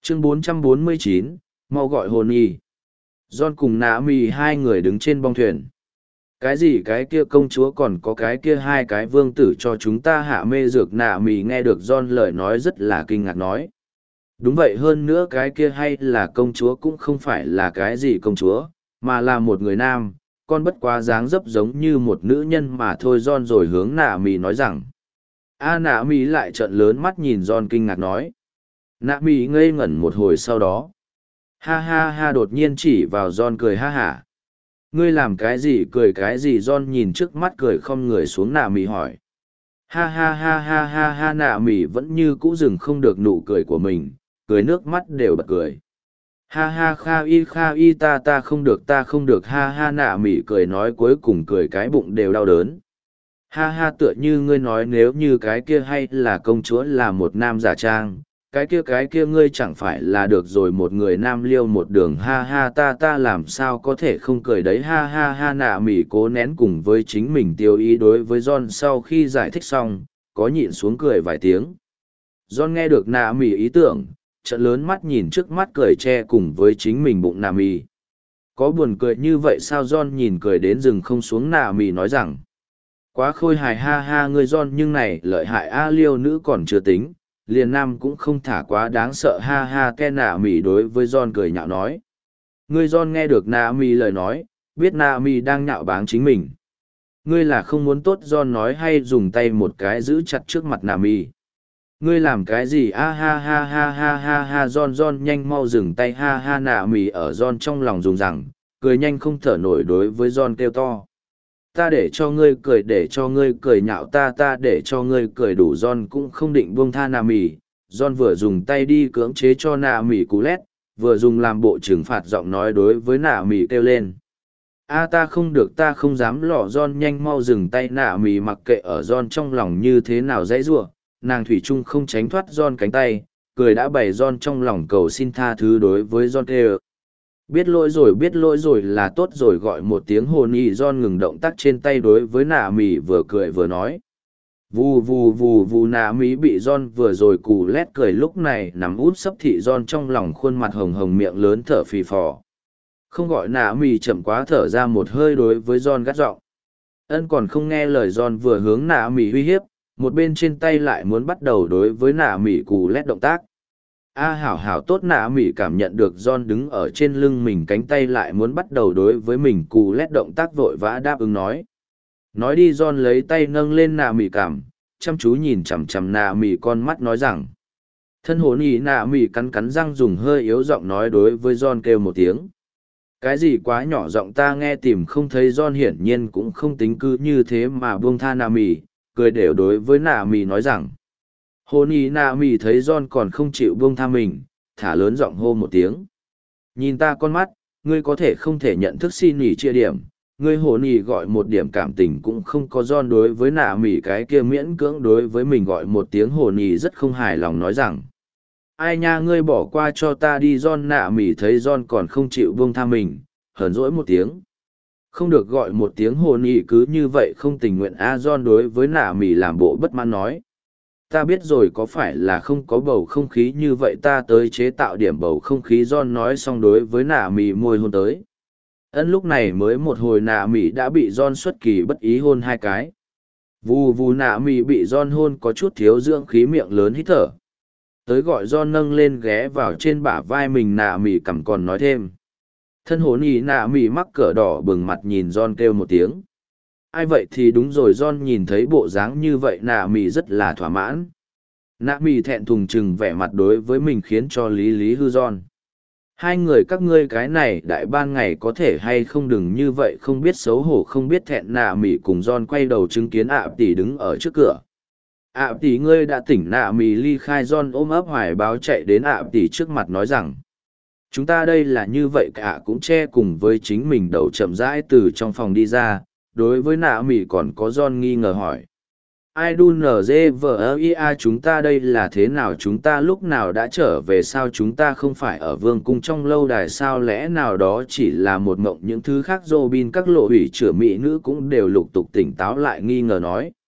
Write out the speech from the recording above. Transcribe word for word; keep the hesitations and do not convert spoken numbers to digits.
Chương bốn trăm bốn mươi chín, mau gọi hồn y. John cùng nạ mì hai người đứng trên bong thuyền. Cái gì cái kia công chúa còn có cái kia hai cái vương tử cho chúng ta hạ mê dược, nạ mì nghe được John lời nói rất là kinh ngạc nói. Đúng vậy, hơn nữa cái kia hay là công chúa cũng không phải là cái gì công chúa, mà là một người nam, con bất quá dáng dấp giống như một nữ nhân mà thôi. John rồi hướng nạ mì nói rằng. A nạ mì lại trợn lớn mắt nhìn John kinh ngạc nói. Nạ mì ngây ngẩn một hồi sau đó. Ha ha ha, đột nhiên chỉ vào John cười ha hả. Ngươi làm cái gì cười cái gì? John nhìn trước mắt cười không người xuống, nạ mì hỏi. Ha ha ha ha ha ha, nạ mì vẫn như cũ dừng không được nụ cười của mình, cười nước mắt đều bật cười. Ha ha kha y kha y, ta ta không được ta không được, ha ha, nạ mỉ cười nói cuối cùng cười cái bụng đều đau đớn. Ha ha, tựa như ngươi nói nếu như cái kia hay là công chúa là một nam giả trang, cái kia cái kia ngươi chẳng phải là được rồi, một người nam liêu một đường. Ha ha, ta ta làm sao có thể không cười đấy. Ha ha ha, nạ mỉ cố nén cùng với chính mình tiêu ý đối với John, sau khi giải thích xong, có nhịn xuống cười vài tiếng. John nghe được nạ mỉ ý tưởng, trận lớn mắt nhìn trước mắt cười che cùng với chính mình bụng nạ mì. Có buồn cười như vậy sao? John nhìn cười đến rừng không xuống, nạ mì nói rằng. Quá khôi hài. Ha ha, ngươi John nhưng này lợi hại a, liêu nữ còn chưa tính, liền nam cũng không thả, quá đáng sợ. Ha ha, ke nạ mì đối với John cười nhạo nói. Ngươi John nghe được nạ mì lời nói, biết nạ mì đang nhạo báng chính mình. Ngươi là không muốn tốt, John nói, hay dùng tay một cái giữ chặt trước mặt nạ mì. Ngươi làm cái gì? A ha ha ha ha ha ha, John John nhanh mau dừng tay. Ha ha, nạ mì ở John trong lòng dùng rằng, cười nhanh không thở nổi đối với John kêu to. Ta để cho ngươi cười, để cho ngươi cười nhạo ta, ta để cho ngươi cười đủ. John cũng không định buông tha nạ mì. John vừa dùng tay đi cưỡng chế cho nạ mì cú lét, vừa dùng làm bộ trừng phạt giọng nói đối với nạ mì kêu lên. A ta không được, ta không dám lọ. John nhanh mau dừng tay. Nạ mì mặc kệ ở John trong lòng như thế nào dãy giụa, nàng thủy chung không tránh thoát John cánh tay, cười đã bày John trong lòng cầu xin tha thứ đối với John kêu. Biết lỗi rồi, biết lỗi rồi là tốt rồi, gọi một tiếng hồn y. John ngừng động tác trên tay đối với nạ mì vừa cười vừa nói. Vù vù vù vù, nạ mì bị John vừa rồi cù lét cười lúc này nằm út sấp thị John trong lòng, khuôn mặt hồng hồng, miệng lớn thở phì phò. Không gọi nạ mì chậm quá, thở ra một hơi đối với John gắt giọng. Ân còn không nghe lời. John vừa hướng nạ mì uy hiếp, một bên trên tay lại muốn bắt đầu đối với nạ mỉ cù lét động tác. A hảo hảo tốt, nạ mỉ cảm nhận được John đứng ở trên lưng mình, cánh tay lại muốn bắt đầu đối với mình cù lét động tác, vội vã đáp ứng nói. Nói đi. John lấy tay nâng lên nạ mỉ cảm, chăm chú nhìn chằm chằm nạ mỉ con mắt nói rằng. Thân hồn ý. Nạ mỉ cắn cắn răng dùng hơi yếu giọng nói đối với John kêu một tiếng. Cái gì quá nhỏ giọng ta nghe tìm không thấy. John hiển nhiên cũng không tính cứ như thế mà buông tha nạ mỉ, cười đều đối với nạ mì nói rằng. Hồn y. Nạ mì thấy John còn không chịu buông tha mình, thả lớn giọng hô một tiếng. Nhìn ta con mắt, ngươi có thể không thể nhận thức xin nhỉ chia điểm, ngươi hồn y gọi một điểm cảm tình cũng không có. John đối với nạ mì cái kia miễn cưỡng đối với mình gọi một tiếng hồn y rất không hài lòng nói rằng. Ai nha, ngươi bỏ qua cho ta đi. John nạ mì thấy John còn không chịu buông tha mình, hờn dỗi một tiếng. Không được gọi một tiếng hồn y cứ như vậy không tình nguyện. A John đối với nạ mì làm bộ bất mãn nói. Ta biết rồi, có phải là không có bầu không khí như vậy, ta tới chế tạo điểm bầu không khí. John nói xong đối với nạ mì môi hôn tới. Ân lúc này mới một hồi nạ mì đã bị John xuất kỳ bất ý hôn hai cái. Vù vù, nạ mì bị John hôn có chút thiếu dưỡng khí, miệng lớn hít thở. Tới gọi John nâng lên ghé vào trên bả vai mình, nạ mì cằm còn nói thêm. Thân hồn ý. Nạ mì mắc cỡ đỏ bừng mặt nhìn John kêu một tiếng. Ai vậy thì đúng rồi. John nhìn thấy bộ dáng như vậy nạ mì rất là thỏa mãn. Nạ mì thẹn thùng chừng vẻ mặt đối với mình khiến cho lý lý hư John. Hai người các ngươi cái này đại ban ngày có thể hay không đừng như vậy, không biết xấu hổ không biết thẹn. Nạ mì cùng John quay đầu chứng kiến ạ tỷ đứng ở trước cửa. ạ tỷ ngươi đã tỉnh. Nạ mì ly khai John ôm ấp hoài báo chạy đến ạ tỷ trước mặt nói rằng. Chúng ta đây là như vậy cả, cũng che cùng với chính mình đầu chậm rãi từ trong phòng đi ra, đối với nạ mỉ còn có John nghi ngờ hỏi. Ai đu nở dê vờ ia, chúng ta đây là thế nào, chúng ta lúc nào đã trở về sao, chúng ta không phải ở vương cung trong lâu đài sao, lẽ nào đó chỉ là một mộng. Những thứ khác Robin các lộ ủy chữa mỹ nữ cũng đều lục tục tỉnh táo lại nghi ngờ nói.